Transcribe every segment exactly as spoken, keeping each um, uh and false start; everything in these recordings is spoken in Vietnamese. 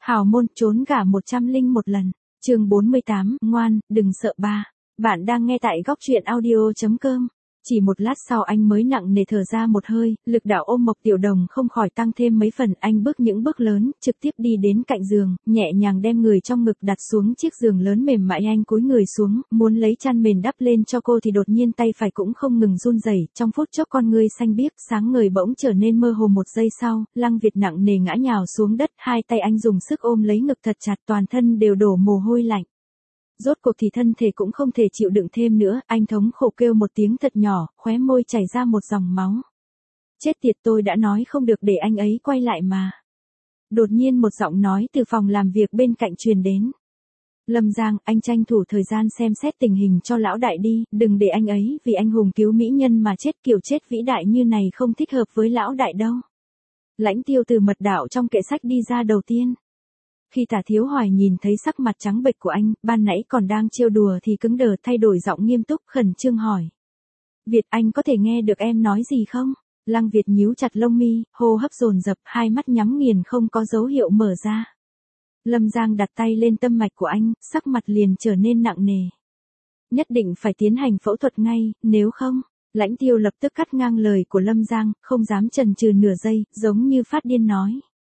Hào môn trốn gả một trăm linh một lần. Chương bốn mươi tám, ngoan, đừng sợ ba. Bạn đang nghe tại góc truyện audio chấm com. Chỉ một lát sau anh mới nặng nề thở ra một hơi, lực đạo ôm Mộc Tiểu Đồng không khỏi tăng thêm mấy phần. Anh bước những bước lớn, trực tiếp đi đến cạnh giường, nhẹ nhàng đem người trong ngực đặt xuống chiếc giường lớn mềm mại. Anh cúi người xuống, muốn lấy chăn mền đắp lên cho cô thì đột nhiên tay phải cũng không ngừng run rẩy. Trong phút chốc con ngươi xanh biếc, sáng ngời bỗng trở nên mơ hồ. Một giây sau, Lăng Việt nặng nề ngã nhào xuống đất, hai tay anh dùng sức ôm lấy ngực thật chặt, toàn thân đều đổ mồ hôi lạnh. Rốt cuộc thì thân thể cũng không thể chịu đựng thêm nữa, anh thống khổ kêu một tiếng thật nhỏ, khóe môi chảy ra một dòng máu. Chết tiệt, tôi đã nói không được để anh ấy quay lại mà. Đột nhiên một giọng nói từ phòng làm việc bên cạnh truyền đến. Lâm Giang, anh tranh thủ thời gian xem xét tình hình cho lão đại đi, đừng để anh ấy vì anh hùng cứu mỹ nhân mà chết, kiểu chết vĩ đại như này không thích hợp với lão đại đâu. Lãnh Tiêu từ mật đạo trong kệ sách đi ra đầu tiên. Khi Tả Thiếu Hoài nhìn thấy sắc mặt trắng bệch của anh, ban nãy còn đang trêu đùa thì cứng đờ, thay đổi giọng nghiêm túc, khẩn trương hỏi. Việt, anh có thể nghe được em nói gì không? Lăng Việt nhíu chặt lông mi, hô hấp dồn dập, hai mắt nhắm nghiền không có dấu hiệu mở ra. Lâm Giang đặt tay lên tâm mạch của anh, sắc mặt liền trở nên nặng nề. Nhất định phải tiến hành phẫu thuật ngay, nếu không... Lãnh Tiêu lập tức cắt ngang lời của Lâm Giang, không dám chần chừ nửa giây, giống như phát điên nói.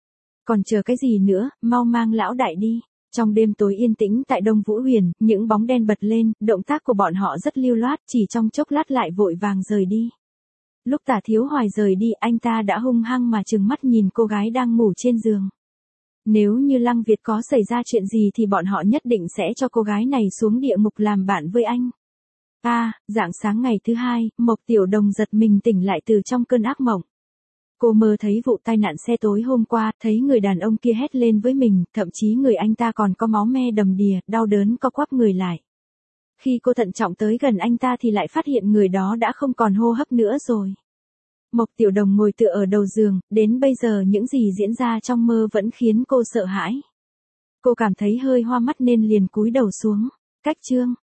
Còn chờ cái gì nữa, mau mang lão đại đi. Trong đêm tối yên tĩnh tại Đông Vũ Huyền, những bóng đen bật lên, động tác của bọn họ rất lưu loát, chỉ trong chốc lát lại vội vàng rời đi. Lúc Tả Thiếu Hoài rời đi, anh ta đã hung hăng mà trừng mắt nhìn cô gái đang ngủ trên giường. Nếu như Lăng Việt có xảy ra chuyện gì thì bọn họ nhất định sẽ cho cô gái này xuống địa ngục làm bạn với anh. À, rạng sáng ngày thứ hai, Mộc Tiểu Đồng giật mình tỉnh lại từ trong cơn ác mộng. Cô mơ thấy vụ tai nạn xe tối hôm qua, thấy người đàn ông kia hét lên với mình, thậm chí người anh ta còn có máu me đầm đìa, đau đớn co quắp người lại. Khi cô thận trọng tới gần anh ta thì lại phát hiện người đó đã không còn hô hấp nữa rồi. Mộc Tiểu Đồng ngồi tựa ở đầu giường, đến bây giờ những gì diễn ra trong mơ vẫn khiến cô sợ hãi. Cô cảm thấy hơi hoa mắt nên liền cúi đầu xuống. Cách chương